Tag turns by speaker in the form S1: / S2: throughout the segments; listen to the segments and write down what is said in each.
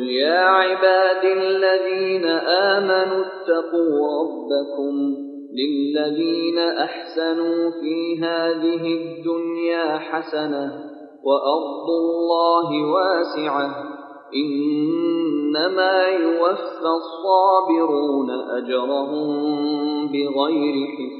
S1: يا عبادي الذين آمنوا اتقوا ربكم للذين أحسنوا في هذه الدنيا حسنة وأرض الله واسعة إنما يوفى الصابرون أجرهم بغير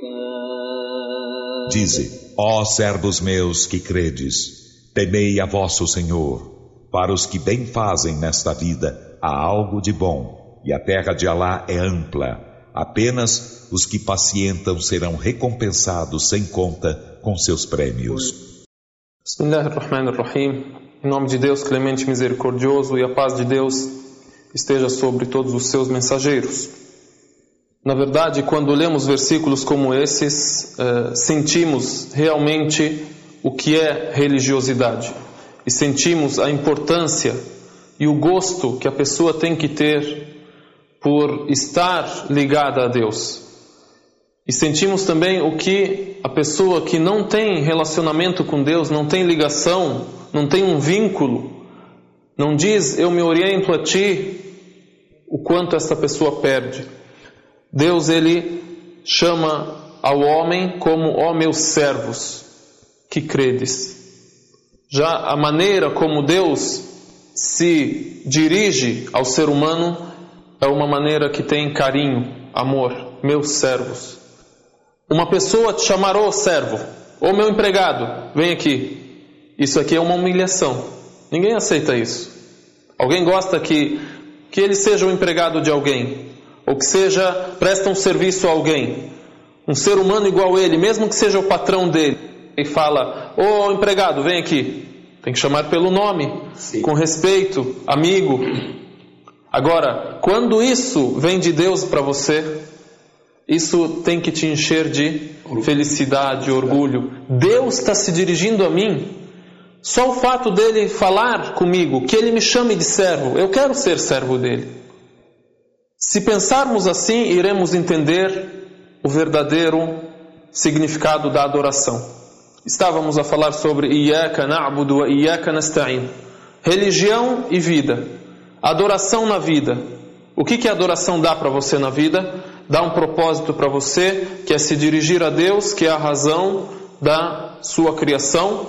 S1: حساب.
S2: Dize, ó servos meus que credes, temei a vosso Senhor. Para os que bem fazem nesta vida há algo de bom, e a terra de Alá é ampla. Apenas os que pacientam serão recompensados sem conta com seus prêmios.
S3: Bismillahirrahmanirrahim. Em nome de Deus, clemente e misericordioso, e a paz de Deus esteja sobre todos os seus mensageiros. Na verdade, quando lemos versículos como esses, sentimos realmente o que é religiosidade. E sentimos a importância e o gosto que a pessoa tem que ter por estar ligada a Deus. E sentimos também o que a pessoa que não tem relacionamento com Deus, não tem ligação, não tem um vínculo, não diz, eu me oriento a Ti, o quanto essa pessoa perde. Deus, Ele chama ao homem como, ó meus servos, que credes. Já a maneira como Deus se dirige ao ser humano é uma maneira que tem carinho, amor, meus servos. Uma pessoa te chamar, ô servo, ô meu empregado, vem aqui. Isso aqui é uma humilhação. Ninguém aceita isso. Alguém gosta que ele seja o empregado de alguém, ou que presta um serviço a alguém. Um ser humano igual a ele, mesmo que seja o patrão dele. E fala, ô empregado, vem aqui. Tem que chamar pelo nome, sim, com respeito, amigo. Agora, quando isso vem de Deus para você, isso tem que te encher de felicidade, orgulho. Deus está se dirigindo a mim. Só o fato dele falar comigo, que ele me chame de servo, eu quero ser servo dele. Se pensarmos assim, iremos entender o verdadeiro significado da adoração. Estávamos a falar sobre Iyaka na'budu wa Iyaka nasta'in. Religião e vida. Adoração na vida. O que a adoração dá para você na vida? Dá um propósito para você, que é se dirigir a Deus, que é a razão da sua criação,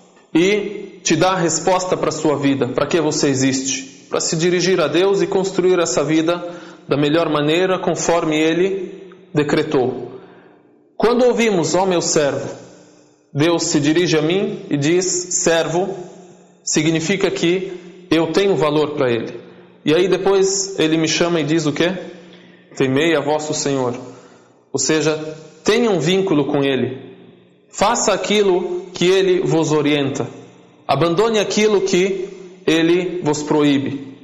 S3: e te dá a resposta para a sua vida. Para que você existe? Para se dirigir a Deus e construir essa vida da melhor maneira, conforme Ele decretou. Quando ouvimos, ó meu servo, Deus se dirige a mim e diz, servo, significa que eu tenho valor para Ele. E aí depois Ele me chama e diz o quê? Temei a vosso Senhor. Ou seja, tenha um vínculo com Ele. Faça aquilo que Ele vos orienta. Abandone aquilo que Ele vos proíbe.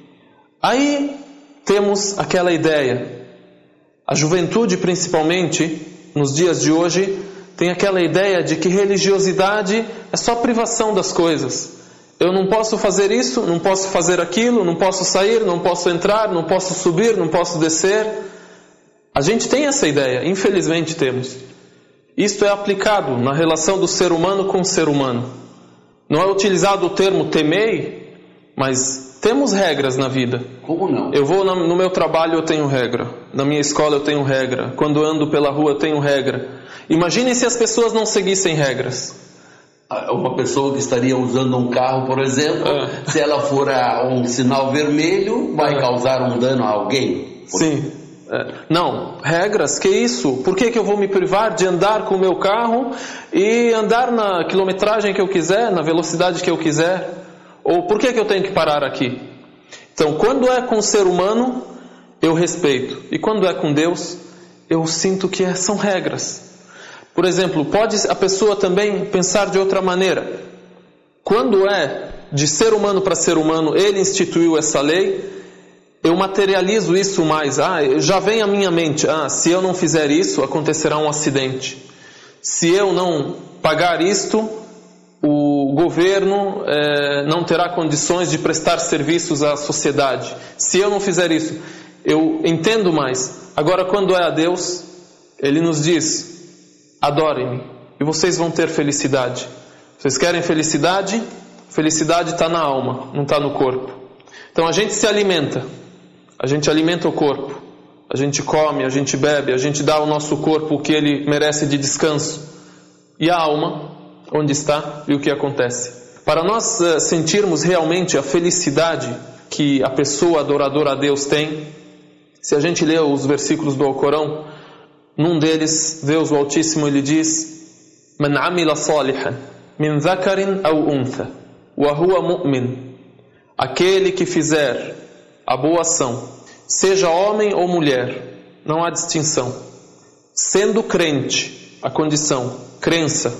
S3: Aí temos aquela ideia. A juventude, principalmente, nos dias de hoje, tem aquela ideia de que religiosidade é só privação das coisas. Eu não posso fazer isso, não posso fazer aquilo, não posso sair, não posso entrar, não posso subir, não posso descer. A gente tem essa ideia, infelizmente temos. Isto é aplicado na relação do ser humano com o ser humano. Não é utilizado o termo temei, mas temos regras na vida.
S4: Como não?
S3: Eu vou no meu trabalho, eu tenho regra. Na minha escola eu tenho regra. Quando ando pela rua eu tenho regra. Imagine se as pessoas não seguissem regras.
S4: Uma pessoa que estaria usando um carro, por exemplo, se ela for a um sinal vermelho, vai causar um dano a alguém?
S3: Sim. Não, regras, que isso? Por que eu vou me privar de andar com o meu carro e andar na quilometragem que eu quiser, na velocidade que eu quiser? Ou por que eu tenho que parar aqui? Então, quando é com o ser humano, eu respeito. E quando é com Deus, eu sinto que são regras. Por exemplo, pode a pessoa também pensar de outra maneira. Quando é de ser humano para ser humano, ele instituiu essa lei, eu materializo isso mais. Já vem à minha mente, se eu não fizer isso, acontecerá um acidente. Se eu não pagar isto, o governo não terá condições de prestar serviços à sociedade. Se eu não fizer isso, eu entendo mais. Agora, quando é a Deus, Ele nos diz, adorem-me e vocês vão ter felicidade. Vocês querem felicidade? Felicidade está na alma, não está no corpo. Então a gente se alimenta, a gente alimenta o corpo, a gente come, a gente bebe, a gente dá ao nosso corpo o que ele merece de descanso. E a alma, onde está e o que acontece? Para nós sentirmos realmente a felicidade que a pessoa adoradora a Deus tem, se a gente lê os versículos do Alcorão, num deles, Deus o Altíssimo, ele diz: Man amila salihan min dhakarin aw untha wa huwa mu'min. Aquele que fizer a boa ação, seja homem ou mulher, não há distinção, sendo crente, a condição, crença,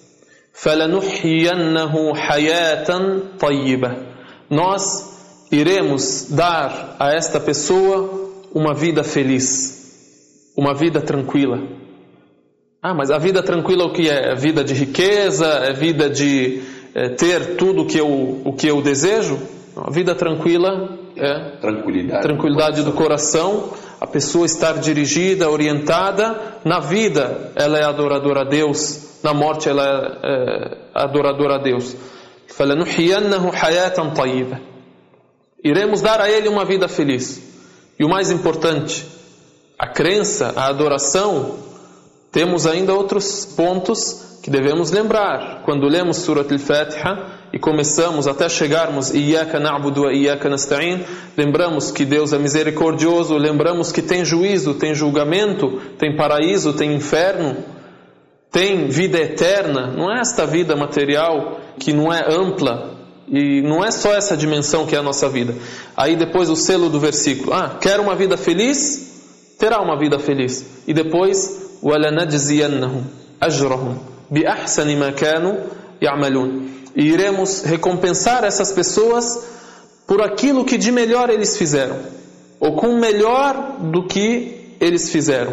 S3: فَلَنُحْيَنَّهُ حَيَاةً طَيِّبَةً. Nós iremos dar a esta pessoa uma vida feliz, uma vida tranquila. Mas a vida tranquila o que é? É vida de riqueza? É vida de ter tudo o que eu desejo? A vida tranquila é tranquilidade do coração, a pessoa estar dirigida, orientada. Na vida ela é adoradora a Deus, na morte ela é adoradora a Deus. فَلَنُحْيَنَّهُ حَيَاةً طَيِّبَةً. Iremos dar a ele uma vida feliz. E o mais importante, a crença, a adoração, temos ainda outros pontos que devemos lembrar. Quando lemos Surat Al-Fatiha e começamos até chegarmos Iyyaka na'budu wa Iyyaka nasta'in, lembramos que Deus é misericordioso, lembramos que tem juízo, tem julgamento, tem paraíso, tem inferno, tem vida eterna. Não é esta vida material que não é ampla, e não é só essa dimensão que é a nossa vida. Aí depois o selo do versículo: quer uma vida feliz? Terá uma vida feliz. E depois وَلَنَجْزِيَنَّهُمْ أَجْرَهُمْ بِأَحْسَنِ مَا كَانُوا يَعْمَلُونَ. E iremos recompensar essas pessoas por aquilo que de melhor eles fizeram, ou com o melhor do que eles fizeram.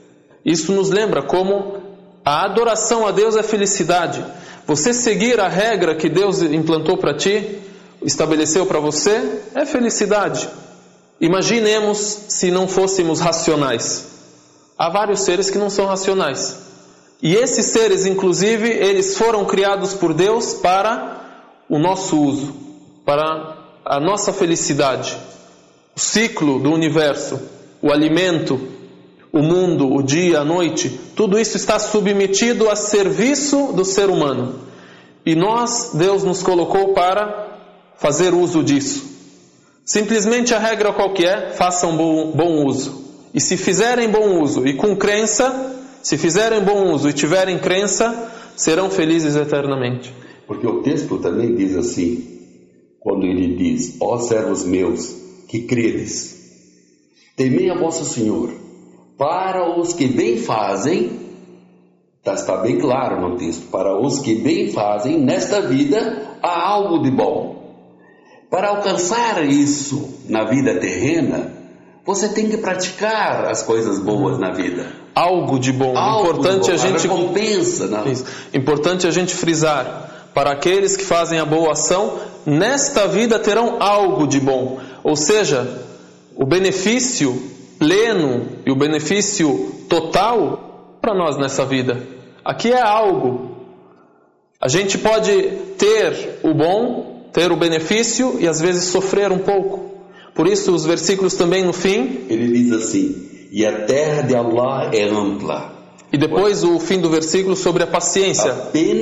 S3: Isso nos lembra como a adoração a Deus é felicidade. Você seguir a regra que Deus implantou para ti, estabeleceu para você, é felicidade. Imaginemos se não fôssemos racionais. Há vários seres que não são racionais. E esses seres, inclusive, eles foram criados por Deus para o nosso uso, para a nossa felicidade. O ciclo do universo, o alimento, o mundo, o dia, a noite, tudo isso está submetido a serviço do ser humano. E Deus nos colocou para fazer uso disso. Simplesmente a regra qual que é? Façam bom uso. E se fizerem bom uso e com crença, se fizerem bom uso e tiverem crença, serão felizes eternamente.
S4: Porque o texto também diz assim, quando ele diz: ó servos meus que credes, temei a vosso Senhor. Para os que bem fazem, está bem claro no texto, para os que bem fazem nesta vida há algo de bom. Para alcançar isso na vida terrena, você tem que praticar as coisas boas na vida.
S3: Algo de bom. Importante a gente
S4: recompensa,
S3: importante a gente frisar: para aqueles que fazem a boa ação, nesta vida terão algo de bom. Ou seja, o benefício pleno e o benefício total para nós nessa vida. Aqui é algo. A gente pode ter o bom, ter o benefício e às vezes sofrer um pouco. Por isso os versículos também no fim,
S4: ele diz assim: e a terra de Allah é ampla.
S3: E depois o fim do versículo sobre a paciência.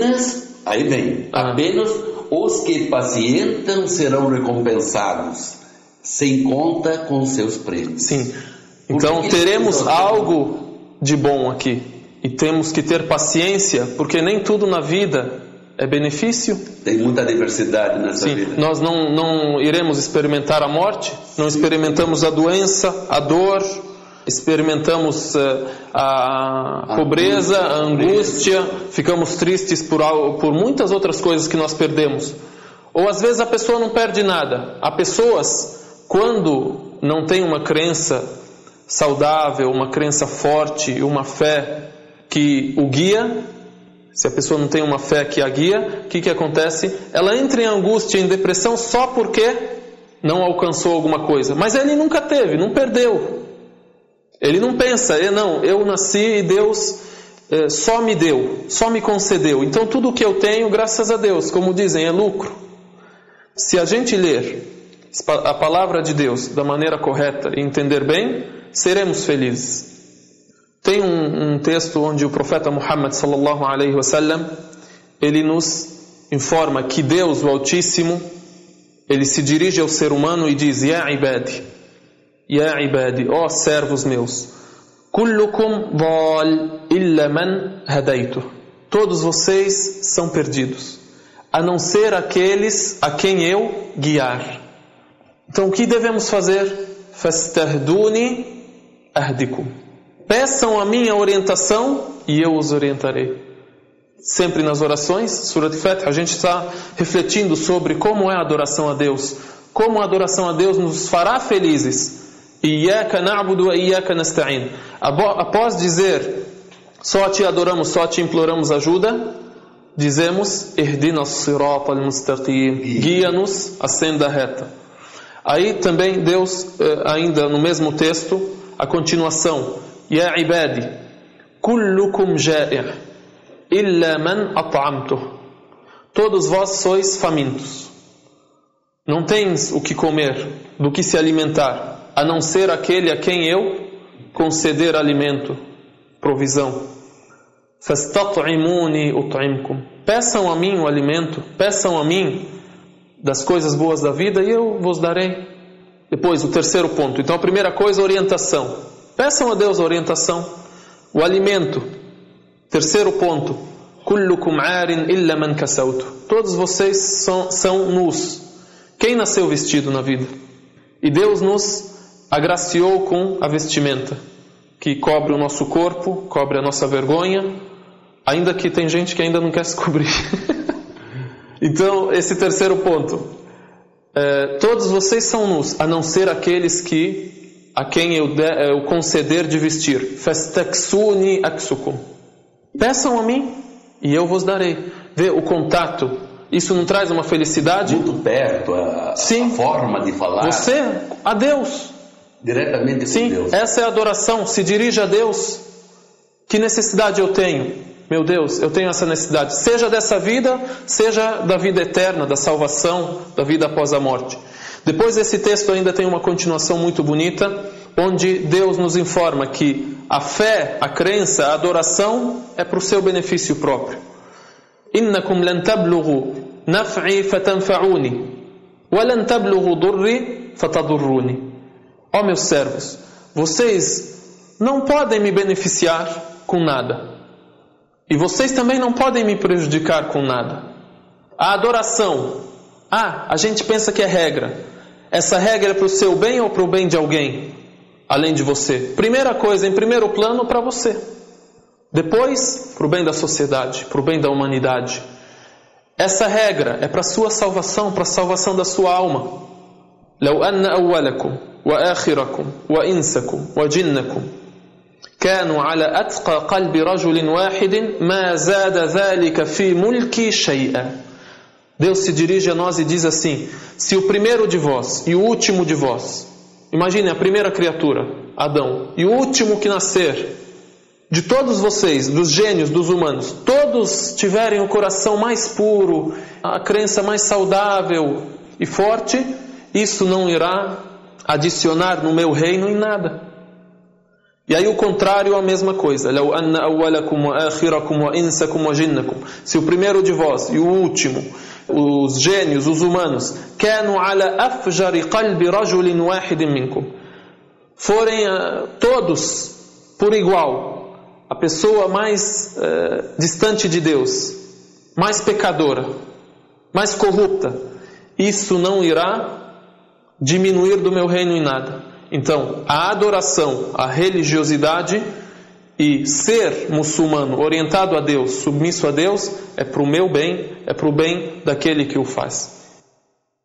S4: Apenas os que pacientam serão recompensados, sem conta com seus prêmios.
S3: Sim. Então teremos algo de bom aqui. E temos que ter paciência, porque nem tudo na vida é benefício.
S4: Tem muita diversidade nessa vida.
S3: Nós não iremos experimentar a morte, não experimentamos a doença, a dor, experimentamos a pobreza, a angústia, ficamos tristes por muitas outras coisas que nós perdemos. Ou às vezes a pessoa não perde nada. Há pessoas, quando não tem uma crença saudável, uma crença forte, uma fé que o guia, se a pessoa não tem uma fé que a guia, o que acontece? Ela entra em angústia, em depressão só porque não alcançou alguma coisa. Mas ele nunca teve, não perdeu. Ele não pensa, eu nasci e Deus só me deu, só me concedeu. Então tudo que eu tenho, graças a Deus, como dizem, é lucro. Se a gente ler a palavra de Deus da maneira correta e entender bem, seremos felizes. Tem um texto onde o profeta Muhammad sallallahu alaihi wasallam, ele nos informa que Deus, o Altíssimo, ele se dirige ao ser humano e diz: Ya ibadi, ó servos meus, kullukum dhal illa man hadaytu. Todos vocês são perdidos, a não ser aqueles a quem eu guiar. Então o que devemos fazer? Fastahduni ahdikum. Peçam a minha orientação e eu os orientarei. Sempre nas orações, Surat Al-Fath, a gente está refletindo sobre como é a adoração a Deus, como a adoração a Deus nos fará felizes. Iyyaka na'budu wa iyyaka nasta'in. Após dizer só a ti adoramos, só a ti imploramos ajuda, dizemos Ihdinas sirata al-mustaqim, guia-nos a senda reta. Aí também Deus, ainda no mesmo texto, a continuação: Ya ibadi, kullukum ja'i' illa man at'amtuh. Todos vós sois famintos, não tens o que comer, do que se alimentar, a não ser aquele a quem eu conceder alimento, provisão. Fastat'imuni ut'imkum. Peçam a mim o alimento, peçam a mim das coisas boas da vida e eu vos darei. Depois, o terceiro ponto. Então, a primeira coisa, orientação. Peçam a Deus a orientação, o alimento. Terceiro ponto, kullukum 'arin illa man kasawtu. Todos vocês são nus. Quem nasceu vestido na vida? E Deus nos agraciou com a vestimenta que cobre o nosso corpo, cobre a nossa vergonha, ainda que tem gente que ainda não quer se cobrir. Então, esse terceiro ponto, todos vocês são nus, a não ser aqueles a quem eu conceder de vestir. Fastaksuni aksukum. Peçam a mim e eu vos darei. Vê o contato, isso não traz uma felicidade?
S4: Muito perto, a forma de falar.
S3: Você, a Deus.
S4: Diretamente com
S3: Sim,
S4: Deus.
S3: Essa é a adoração, se dirige a Deus. Que necessidade eu tenho? Meu Deus, eu tenho essa necessidade, seja dessa vida, seja da vida eterna, da salvação, da vida após a morte. Depois esse texto ainda tem uma continuação muito bonita, onde Deus nos informa que a fé, a crença, a adoração é para o seu benefício próprio. Innakum lan tablughu naf'i fatanfa'uni wa lan tablughu durri fatadurruni. Ó meus servos, vocês não podem me beneficiar com nada. E vocês também não podem me prejudicar com nada. A adoração, a gente pensa que é regra. Essa regra é para o seu bem ou para o bem de alguém, além de você? Primeira coisa, em primeiro plano, para você. Depois, para o bem da sociedade, para o bem da humanidade. Essa regra é para a sua salvação, para a salvação da sua alma. لو أن أولكم وآخركم وإنسكم وجنكم كانوا على أتقى قلب رجل واحد ما زاد ذلك في ملكي شيئا. Deus se dirige a nós e diz assim: se o primeiro de vós e o último de vós, imagine a primeira criatura, Adão, e o último que nascer, de todos vocês, dos gênios, dos humanos, todos tiverem o coração mais puro, a crença mais saudável e forte, isso não irá adicionar no meu reino em nada. E aí o contrário, a mesma coisa. لو أن أولكم وآخركم وإنسكم وجنكم. Se o primeiro de vós e o último, os gênios, os humanos, كانوا على أفجر قلب رجل واحد منكم, forem todos por igual, a pessoa mais distante de Deus, mais pecadora, mais corrupta, isso não irá diminuir do meu reino em nada. Então, a adoração, a religiosidade e ser muçulmano, orientado a Deus, submisso a Deus, é para o meu bem, é para o bem daquele que o faz.